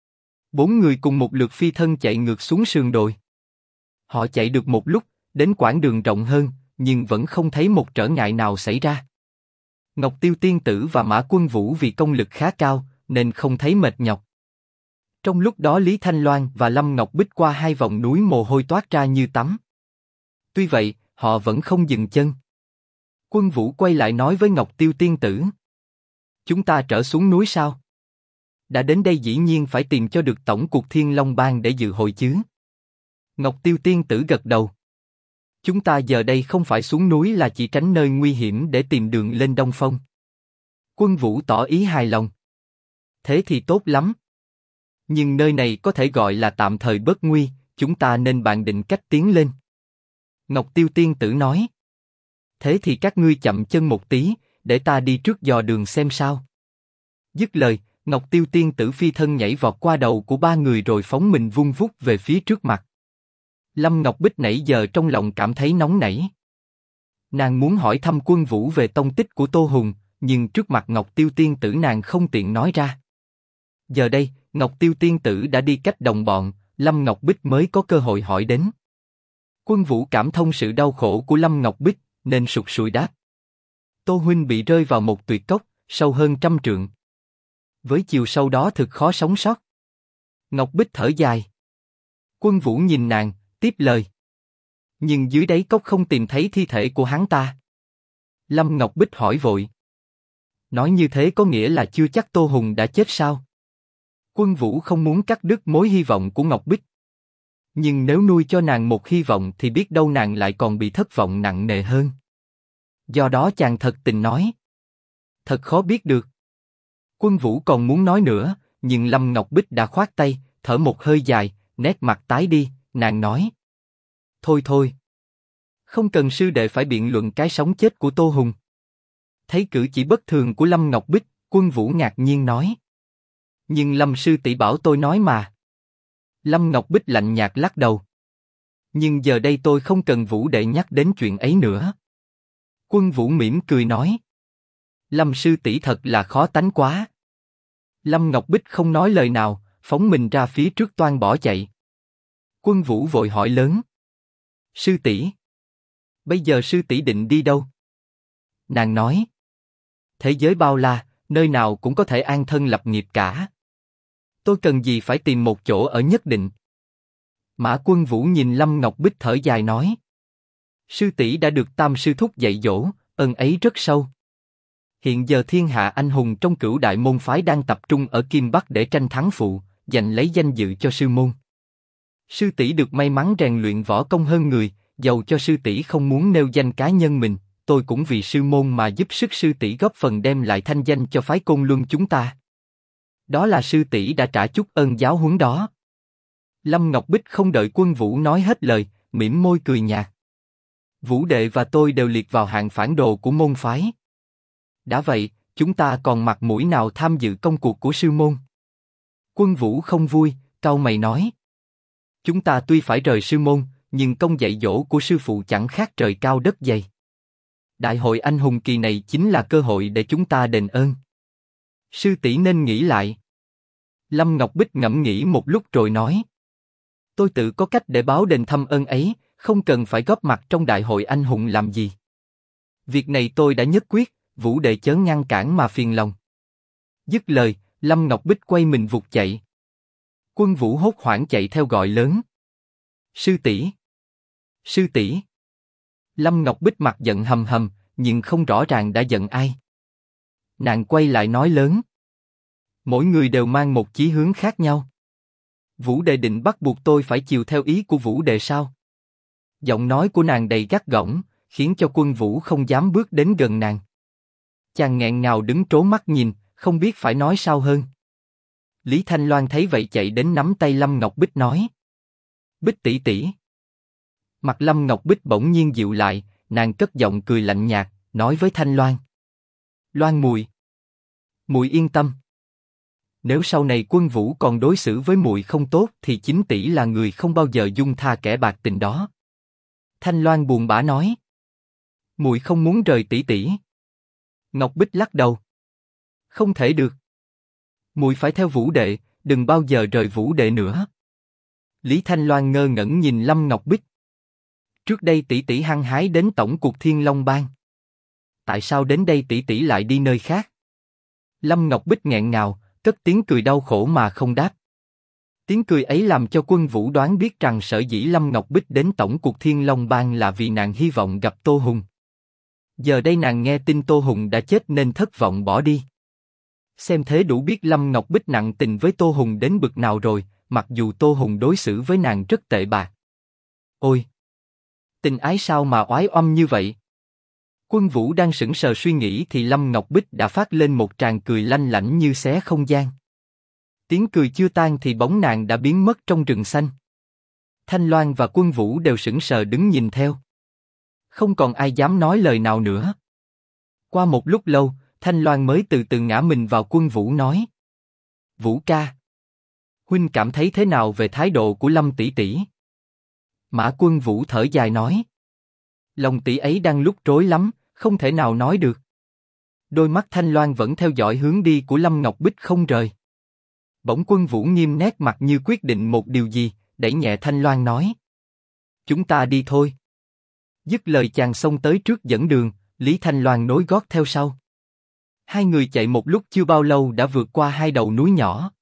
4 người cùng một lượt phi thân chạy ngược xuống sườn đồi. Họ chạy được một lúc, đến quãng đường rộng hơn, nhưng vẫn không thấy một trở ngại nào xảy ra. Ngọc Tiêu Tiên Tử và Mã Quân Vũ vì công lực khá cao, nên không thấy mệt nhọc. Trong lúc đó Lý Thanh Loan và Lâm Ngọc Bích qua 2 vòng núi mồ hôi toát ra như tắm. Tuy vậy, họ vẫn không dừng chân. Quân Vũ quay lại nói với Ngọc Tiêu Tiên Tử: Chúng ta trở xuống núi sao? Đã đến đây dĩ nhiên phải tìm cho được tổng cuộc Thiên Long Bang để dự hội chứ. Ngọc Tiêu Tiên Tử gật đầu. Chúng ta giờ đây không phải xuống núi là chỉ tránh nơi nguy hiểm để tìm đường lên Đông Phong. Quân Vũ tỏ ý hài lòng. Thế thì tốt lắm. Nhưng nơi này có thể gọi là tạm thời bớt nguy, chúng ta nên bàn định cách tiến lên. Ngọc Tiêu Tiên Tử nói. Thế thì các ngươi chậm chân một tí, để ta đi trước dò đường xem sao. Dứt lời, Ngọc Tiêu Tiên Tử phi thân nhảy vọt qua đầu của ba người rồi phóng mình vung vút về phía trước mặt. Lâm Ngọc Bích nãy giờ trong lòng cảm thấy nóng nảy. Nàng muốn hỏi thăm Quân Vũ về tông tích của Tô Hùng, nhưng trước mặt Ngọc Tiêu Tiên Tử nàng không tiện nói ra. Giờ đây, Ngọc Tiêu Tiên Tử đã đi cách đồng bọn, Lâm Ngọc Bích mới có cơ hội hỏi đến. Quân Vũ cảm thông sự đau khổ của Lâm Ngọc Bích, nên sụt sùi đáp. Tô huynh bị rơi vào một tuyệt cốc, sâu hơn 100 trượng. Với chiều sâu đó thực khó sống sót. Ngọc Bích thở dài. Quân Vũ nhìn nàng, tiếp lời. Nhưng dưới đáy cốc không tìm thấy thi thể của hắn ta. Lâm Ngọc Bích hỏi vội. Nói như thế có nghĩa là chưa chắc Tô Hùng đã chết sao? Quân Vũ không muốn cắt đứt mối hy vọng của Ngọc Bích. Nhưng nếu nuôi cho nàng một hy vọng thì biết đâu nàng lại còn bị thất vọng nặng nề hơn. Do đó chàng thật tình nói. Thật khó biết được. Quân Vũ còn muốn nói nữa, nhưng Lâm Ngọc Bích đã khoát tay, thở một hơi dài, nét mặt tái đi, nàng nói. Thôi thôi. Không cần sư đệ phải biện luận cái sống chết của Tô Hùng. Thấy cử chỉ bất thường của Lâm Ngọc Bích, Quân Vũ ngạc nhiên nói. Nhưng Lâm sư tỷ bảo tôi nói mà. Lâm Ngọc Bích lạnh nhạt lắc đầu. Nhưng giờ đây tôi không cần Vũ đệ nhắc đến chuyện ấy nữa. Quân Vũ mỉm cười nói. Lâm sư tỷ thật là khó tánh quá. Lâm Ngọc Bích không nói lời nào, phóng mình ra phía trước toan bỏ chạy. Quân Vũ vội hỏi lớn. Sư tỷ, bây giờ sư tỷ định đi đâu? Nàng nói. Thế giới bao la, nơi nào cũng có thể an thân lập nghiệp cả. Tôi cần gì phải tìm một chỗ ở nhất định? Mã Quân Vũ nhìn Lâm Ngọc Bích thở dài nói. Sư tỷ đã được Tam sư thúc dạy dỗ, ân ấy rất sâu. Hiện giờ thiên hạ anh hùng trong Cửu đại môn phái đang tập trung ở Kim Bắc để tranh thắng phụ, giành lấy danh dự cho sư môn. Sư tỷ được may mắn rèn luyện võ công hơn người, dầu cho sư tỷ không muốn nêu danh cá nhân mình, tôi cũng vì sư môn mà giúp sức sư tỷ góp phần đem lại thanh danh cho phái Côn Luân chúng ta. Đó là sư tỷ đã trả chút ơn giáo huấn đó. Lâm Ngọc Bích không đợi Quân Vũ nói hết lời, mỉm môi cười nhạt. Vũ đệ và tôi đều liệt vào hạng phản đồ của môn phái. Đã vậy, chúng ta còn mặt mũi nào tham dự công cuộc của sư môn? Quân Vũ không vui, cau mày nói. Chúng ta tuy phải rời sư môn, nhưng công dạy dỗ của sư phụ chẳng khác trời cao đất dày. Đại hội anh hùng kỳ này chính là cơ hội để chúng ta đền ơn. Sư tỷ nên nghĩ lại. Lâm Ngọc Bích ngẫm nghĩ một lúc rồi nói. Tôi tự có cách để báo đền thâm ơn ấy, không cần phải góp mặt trong đại hội anh hùng làm gì. Việc này tôi đã nhất quyết, Vũ đệ chớ ngăn cản mà phiền lòng. Dứt lời, Lâm Ngọc Bích quay mình vụt chạy. Quân Vũ hốt hoảng chạy theo gọi lớn. Sư tỷ, sư tỷ. Lâm Ngọc Bích mặt giận hầm hầm, nhưng không rõ ràng đã giận ai. Nàng quay lại nói lớn. Mỗi người đều mang một chí hướng khác nhau. Vũ đệ định bắt buộc tôi phải chiều theo ý của Vũ đệ sao? Giọng nói của nàng đầy gắt gỏng, khiến cho Quân Vũ không dám bước đến gần nàng. Chàng nghẹn ngào đứng trố mắt nhìn, không biết phải nói sao hơn. Lý Thanh Loan thấy vậy chạy đến nắm tay Lâm Ngọc Bích nói. Bích tỷ tỷ. Mặt Lâm Ngọc Bích bỗng nhiên dịu lại, nàng cất giọng cười lạnh nhạt, nói với Thanh Loan. Loan muội, muội yên tâm. Nếu sau này Quân Vũ còn đối xử với muội không tốt thì chính tỷ là người không bao giờ dung tha kẻ bạc tình đó. Thanh Loan buồn bã nói. Muội không muốn rời tỷ tỷ. Ngọc Bích lắc đầu. Không thể được. Muội phải theo Vũ đệ, đừng bao giờ rời Vũ đệ nữa. Lý Thanh Loan ngơ ngẩn nhìn Lâm Ngọc Bích. Trước đây tỷ tỷ hăng hái đến tổng cuộc Thiên Long Bang. Tại sao đến đây tỷ tỷ lại đi nơi khác? Lâm Ngọc Bích nghẹn ngào, cất tiếng cười đau khổ mà không đáp. Tiếng cười ấy làm cho Quân Vũ đoán biết rằng sở dĩ Lâm Ngọc Bích đến tổng cuộc Thiên Long Bang là vì nàng hy vọng gặp Tô Hùng. Giờ đây nàng nghe tin Tô Hùng đã chết nên thất vọng bỏ đi. Xem thế đủ biết Lâm Ngọc Bích nặng tình với Tô Hùng đến bực nào rồi, mặc dù Tô Hùng đối xử với nàng rất tệ bạc. Ôi! Tình ái sao mà oái oăm như vậy? Quân Vũ đang sững sờ suy nghĩ thì Lâm Ngọc Bích đã phát lên một tràng cười lanh lảnh như xé không gian. Tiếng cười chưa tan thì bóng nàng đã biến mất trong rừng xanh. Thanh Loan và Quân Vũ đều sững sờ đứng nhìn theo. Không còn ai dám nói lời nào nữa. Qua một lúc lâu, Thanh Loan mới từ từ ngã mình vào Quân Vũ nói. Vũ ca. Huynh cảm thấy thế nào về thái độ của Lâm tỷ tỷ? Mã Quân Vũ thở dài nói. Lòng tỷ ấy đang lúc rối lắm, không thể nào nói được. Đôi mắt Thanh Loan vẫn theo dõi hướng đi của Lâm Ngọc Bích không rời. Bỗng Quân Vũ nghiêm nét mặt như quyết định một điều gì, đẩy nhẹ Thanh Loan nói. Chúng ta đi thôi. Dứt lời chàng xông tới trước dẫn đường, Lý Thanh Loan nối gót theo sau. Hai người chạy một lúc chưa bao lâu đã vượt qua hai đầu núi nhỏ.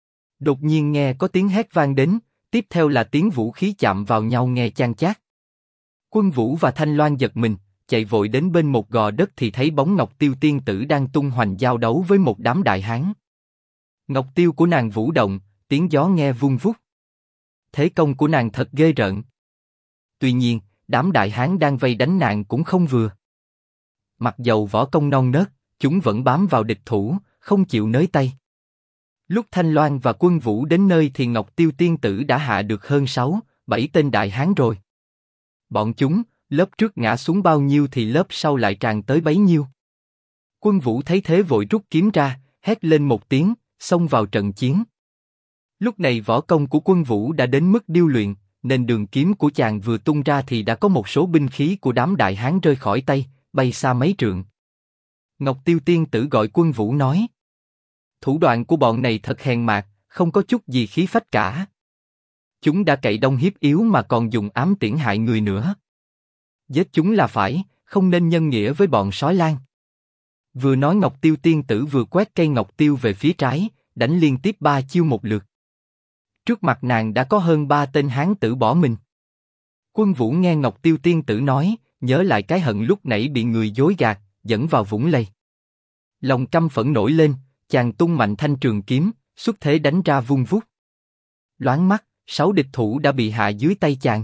Đột nhiên nghe có tiếng hét vang đến, tiếp theo là tiếng vũ khí chạm vào nhau nghe chan chát. Quân Vũ và Thanh Loan giật mình, chạy vội đến bên một gò đất thì thấy bóng Ngọc Tiêu tiên tử đang tung hoành giao đấu với một đám đại hán. Ngọc Tiêu của nàng vũ động, tiếng gió nghe vun vút. Thế công của nàng thật ghê rợn. Tuy nhiên, đám đại hán đang vây đánh nàng cũng không vừa. Mặc dầu võ công non nớt, chúng vẫn bám vào địch thủ, không chịu nới tay. Lúc Thanh Loan và Quân Vũ đến nơi thì Ngọc Tiêu tiên tử đã hạ được hơn 6-7 tên đại hán rồi. Bọn chúng, lớp trước ngã xuống bao nhiêu thì lớp sau lại tràn tới bấy nhiêu. Quân Vũ thấy thế vội rút kiếm ra, hét lên một tiếng, xông vào trận chiến. Lúc này võ công của Quân Vũ đã đến mức điêu luyện, nên đường kiếm của chàng vừa tung ra thì đã có một số binh khí của đám đại hán rơi khỏi tay, bay xa mấy trượng. Ngọc Tiêu tiên tử gọi Quân Vũ nói: thủ đoạn của bọn này thật hèn mạt, không có chút gì khí phách cả. Chúng đã cậy đông hiếp yếu mà còn dùng ám tiễn hại người nữa. Giết chúng là phải, không nên nhân nghĩa với bọn sói lang. Vừa nói Ngọc Tiêu tiên tử vừa quét cây ngọc tiêu về phía trái, đánh liên tiếp 3 chiêu một lượt. Trước mặt nàng đã có hơn 3 tên hán tử bỏ mình. Quân Vũ nghe Ngọc Tiêu tiên tử nói, nhớ lại cái hận lúc nãy bị người dối gạt, dẫn vào vũng lầy. Lòng căm phẫn nổi lên, chàng tung mạnh thanh trường kiếm, xuất thế đánh ra vung vút. Loáng mắt, 6 địch thủ đã bị hạ dưới tay chàng.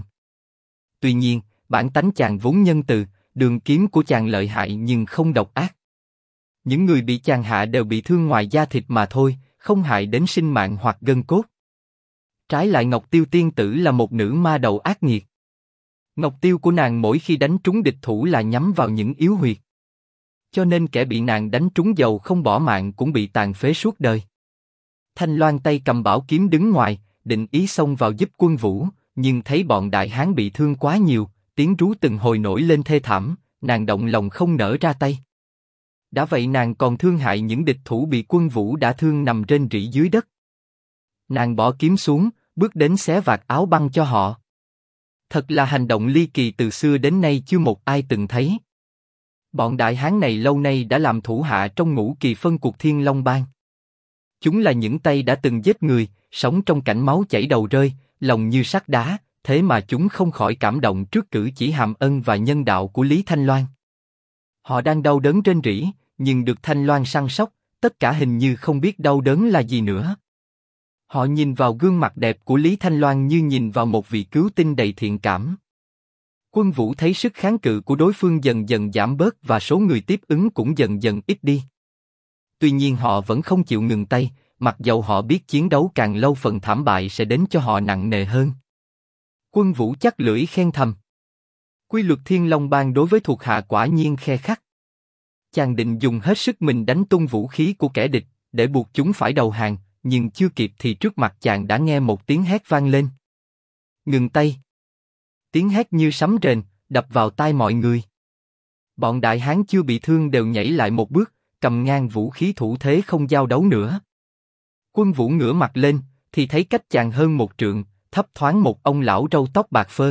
Tuy nhiên, bản tánh chàng vốn nhân từ, đường kiếm của chàng lợi hại nhưng không độc ác. Những người bị chàng hạ đều bị thương ngoài da thịt mà thôi, không hại đến sinh mạng hoặc gân cốt. Trái lại Ngọc Tiêu tiên tử là một nữ ma đầu ác nghiệt. Ngọc Tiêu của nàng mỗi khi đánh trúng địch thủ là nhắm vào những yếu huyệt. Cho nên kẻ bị nàng đánh trúng dầu không bỏ mạng cũng bị tàn phế suốt đời. Thanh Loan tay cầm bảo kiếm đứng ngoài, định ý xông vào giúp Quân Vũ, nhưng thấy bọn đại hán bị thương quá nhiều, tiếng rú từng hồi nổi lên thê thảm, nàng động lòng không nỡ ra tay. Đã vậy nàng còn thương hại những địch thủ bị Quân Vũ đã thương nằm rên rỉ dưới đất. Nàng bỏ kiếm xuống, bước đến xé vạt áo băng cho họ. Thật là hành động ly kỳ từ xưa đến nay chưa một ai từng thấy. Bọn đại hán này lâu nay đã làm thủ hạ trong ngũ kỳ phân cuộc Thiên Long Bang. Chúng là những tay đã từng giết người, sống trong cảnh máu chảy đầu rơi, lòng như sắt đá, thế mà chúng không khỏi cảm động trước cử chỉ hàm ân và nhân đạo của Lý Thanh Loan. Họ đang đau đớn rên rỉ, nhưng được Thanh Loan săn sóc, tất cả hình như không biết đau đớn là gì nữa. Họ nhìn vào gương mặt đẹp của Lý Thanh Loan như nhìn vào một vị cứu tinh đầy thiện cảm. Quân Vũ thấy sức kháng cự của đối phương dần dần giảm bớt và số người tiếp ứng cũng dần dần ít đi. Tuy nhiên họ vẫn không chịu ngừng tay, mặc dầu họ biết chiến đấu càng lâu phần thảm bại sẽ đến cho họ nặng nề hơn. Quân Vũ chắc lưỡi khen thầm. Quy luật Thiên Long Bang đối với thuộc hạ quả nhiên khe khắc. Chàng định dùng hết sức mình đánh tung vũ khí của kẻ địch, để buộc chúng phải đầu hàng, nhưng chưa kịp thì trước mặt chàng đã nghe một tiếng hét vang lên. Ngừng tay! Tiếng hét như sấm rền, đập vào tai mọi người. Bọn đại hán chưa bị thương đều nhảy lại một bước, cầm ngang vũ khí thủ thế không giao đấu nữa. Quân Vũ ngửa mặt lên, thì thấy cách chàng hơn một trượng, thấp thoáng một ông lão râu tóc bạc phơ.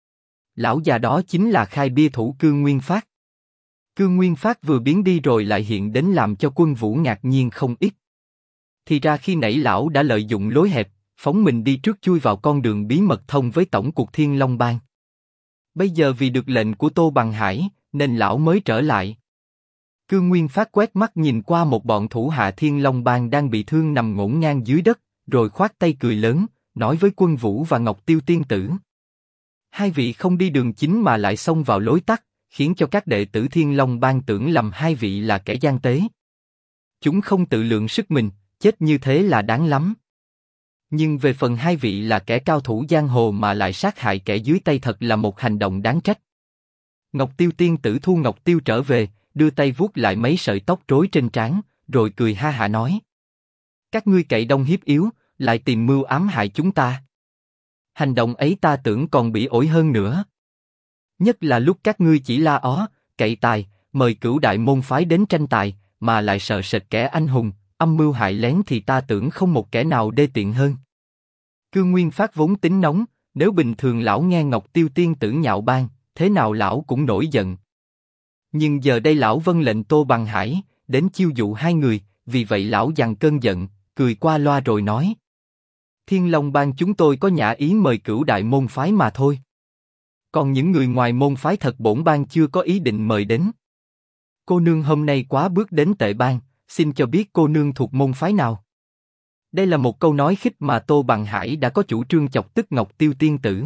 Lão già đó chính là khai bia thủ Cương Nguyên Phát. Cương Nguyên Phát vừa biến đi rồi lại hiện đến làm cho Quân Vũ ngạc nhiên không ít. Thì ra khi nãy lão đã lợi dụng lối hẹp, phóng mình đi trước chui vào con đường bí mật thông với tổng cục Thiên Long Bang. Bây giờ vì được lệnh của Tô Bằng Hải, nên lão mới trở lại. Cương Nguyên Phát quét mắt nhìn qua một bọn thủ hạ Thiên Long Bang đang bị thương nằm ngổn ngang dưới đất, rồi khoát tay cười lớn, nói với Quân Vũ và Ngọc Tiêu tiên tử. Hai vị không đi đường chính mà lại xông vào lối tắt, khiến cho các đệ tử Thiên Long Bang tưởng lầm hai vị là kẻ gian tế. Chúng không tự lượng sức mình, chết như thế là đáng lắm. Nhưng về phần hai vị là kẻ cao thủ giang hồ mà lại sát hại kẻ dưới tay thật là một hành động đáng trách. Ngọc Tiêu tiên tử thu Ngọc Tiêu trở về, đưa tay vuốt lại mấy sợi tóc rối trên trán, rồi cười ha hả nói. Các ngươi cậy đông hiếp yếu, lại tìm mưu ám hại chúng ta. Hành động ấy ta tưởng còn bị ổi hơn nữa. Nhất là lúc các ngươi chỉ la ó, cậy tài, mời cửu đại môn phái đến tranh tài, mà lại sợ sệt kẻ anh hùng, âm mưu hại lén thì ta tưởng không một kẻ nào đê tiện hơn. Cương Nguyên Phát vốn tính nóng, nếu bình thường lão nghe Ngọc Tiêu Tiên Tử nhạo báng, thế nào lão cũng nổi giận. Nhưng giờ đây lão vâng lệnh Tô Bằng Hải, đến chiêu dụ hai người, vì vậy lão dằn cơn giận, cười qua loa rồi nói. Thiên Long Bang chúng tôi có nhã ý mời cửu đại môn phái mà thôi. Còn những người ngoài môn phái thật bổn bang chưa có ý định mời đến. Cô nương hôm nay quá bước đến Tệ Bang, xin cho biết cô nương thuộc môn phái nào. Đây là một câu nói khích mà Tô Bằng Hải đã có chủ trương chọc tức Ngọc Tiêu Tiên Tử.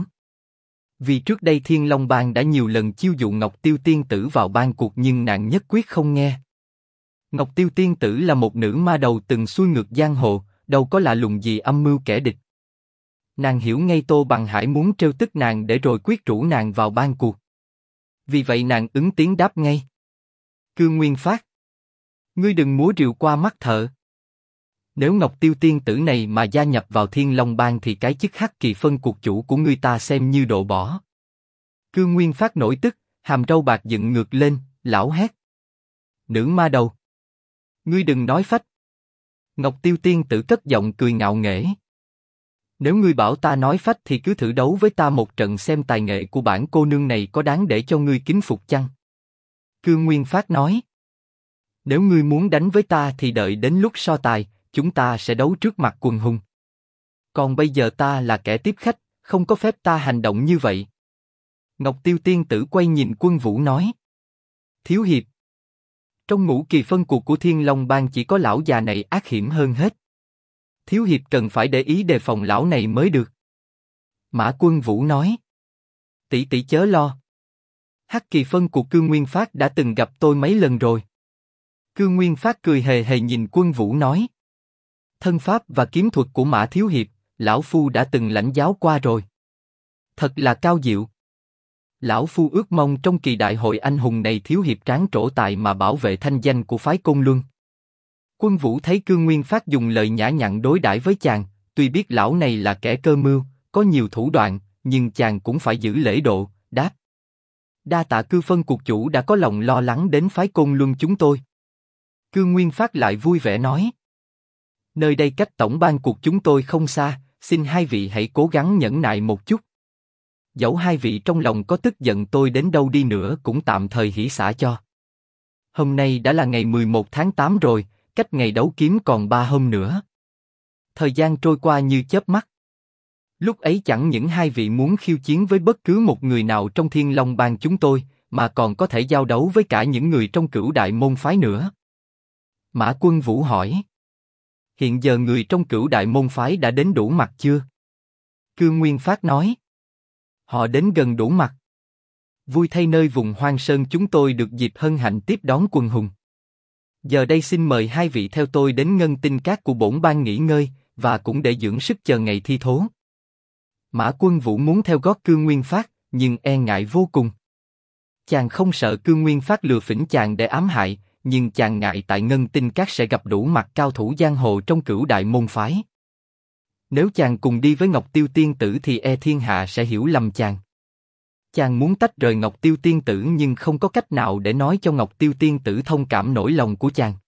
Vì trước đây Thiên Long Bang đã nhiều lần chiêu dụ Ngọc Tiêu Tiên Tử vào bang cuộc nhưng nàng nhất quyết không nghe. Ngọc Tiêu Tiên Tử là một nữ ma đầu từng xuôi ngược giang hồ, đâu có lạ lùng gì âm mưu kẻ địch. Nàng hiểu ngay Tô Bằng Hải muốn trêu tức nàng để rồi quyết rủ nàng vào bang cuộc. Vì vậy nàng ứng tiếng đáp ngay. Cương Nguyên Phát, ngươi đừng múa rìu qua mắt thợ. Nếu Ngọc Tiêu Tiên Tử này mà gia nhập vào Thiên Long Bang thì cái chức Hắc Kỳ phân cuộc chủ của ngươi ta xem như độ bỏ. Cương Nguyên Phát nổi tức, hàm râu bạc dựng ngược lên, lão hét. Nữ ma đầu, ngươi đừng nói phách. Ngọc Tiêu Tiên Tử cất giọng cười ngạo nghễ. Nếu ngươi bảo ta nói phách thì cứ thử đấu với ta một trận xem tài nghệ của bản cô nương này có đáng để cho ngươi kính phục chăng? Cương Nguyên Phát nói. Nếu ngươi muốn đánh với ta thì đợi đến lúc so tài, chúng ta sẽ đấu trước mặt quần hùng. Còn bây giờ ta là kẻ tiếp khách, không có phép ta hành động như vậy. Ngọc Tiêu Tiên Tử quay nhìn Quân Vũ nói. Thiếu hiệp. Trong ngũ kỳ phân cuộc của Thiên Long Bang chỉ có lão già này ác hiểm hơn hết. Thiếu hiệp cần phải để ý đề phòng lão này mới được. Mã Quân Vũ nói. Tỷ tỷ chớ lo. Hắc Kỳ phân cuộc Cương Nguyên Phát đã từng gặp tôi mấy lần rồi. Cương Nguyên Phát cười hề hề nhìn Quân Vũ nói. Thân pháp và kiếm thuật của Mã thiếu hiệp, lão phu đã từng lãnh giáo qua rồi. Thật là cao diệu. Lão phu ước mong trong kỳ đại hội anh hùng này thiếu hiệp tráng trổ tài mà bảo vệ thanh danh của phái Côn Luân. Quân Vũ thấy Cương Nguyên Phát dùng lời nhã nhặn đối đãi với chàng, tuy biết lão này là kẻ cơ mưu, có nhiều thủ đoạn, nhưng chàng cũng phải giữ lễ độ, đáp. Đa tạ Cư phân cuộc chủ đã có lòng lo lắng đến phái Côn Luân chúng tôi. Cương Nguyên Phát lại vui vẻ nói. Nơi đây cách tổng ban cuộc chúng tôi không xa, xin hai vị hãy cố gắng nhẫn nại một chút. Dẫu hai vị trong lòng có tức giận tôi đến đâu đi nữa cũng tạm thời hỷ xả cho. Hôm nay đã là ngày 11 tháng 8 rồi, cách ngày đấu kiếm còn 3 hôm nữa. Thời gian trôi qua như chớp mắt. Lúc ấy chẳng những hai vị muốn khiêu chiến với bất cứ một người nào trong Thiên Long Bang chúng tôi, mà còn có thể giao đấu với cả những người trong cửu đại môn phái nữa. Mã Quân Vũ hỏi. Hiện giờ người trong cửu đại môn phái đã đến đủ mặt chưa? Cương Nguyên Phát nói. Họ đến gần đủ mặt. Vui thay nơi vùng hoang sơn chúng tôi được dịp hân hạnh tiếp đón quần hùng. Giờ đây xin mời hai vị theo tôi đến ngân tinh cát của bổn bang nghỉ ngơi, và cũng để dưỡng sức chờ ngày thi thố. Mã Quân Vũ muốn theo gót Cương Nguyên Phát, nhưng e ngại vô cùng. Chàng không sợ Cương Nguyên Phát lừa phỉnh chàng để ám hại, nhưng chàng ngại tại ngân tinh cát sẽ gặp đủ mặt cao thủ giang hồ trong cửu đại môn phái. Nếu chàng cùng đi với Ngọc Tiêu Tiên Tử thì e thiên hạ sẽ hiểu lầm chàng. Chàng muốn tách rời Ngọc Tiêu Tiên Tử nhưng không có cách nào để nói cho Ngọc Tiêu Tiên Tử thông cảm nỗi lòng của chàng.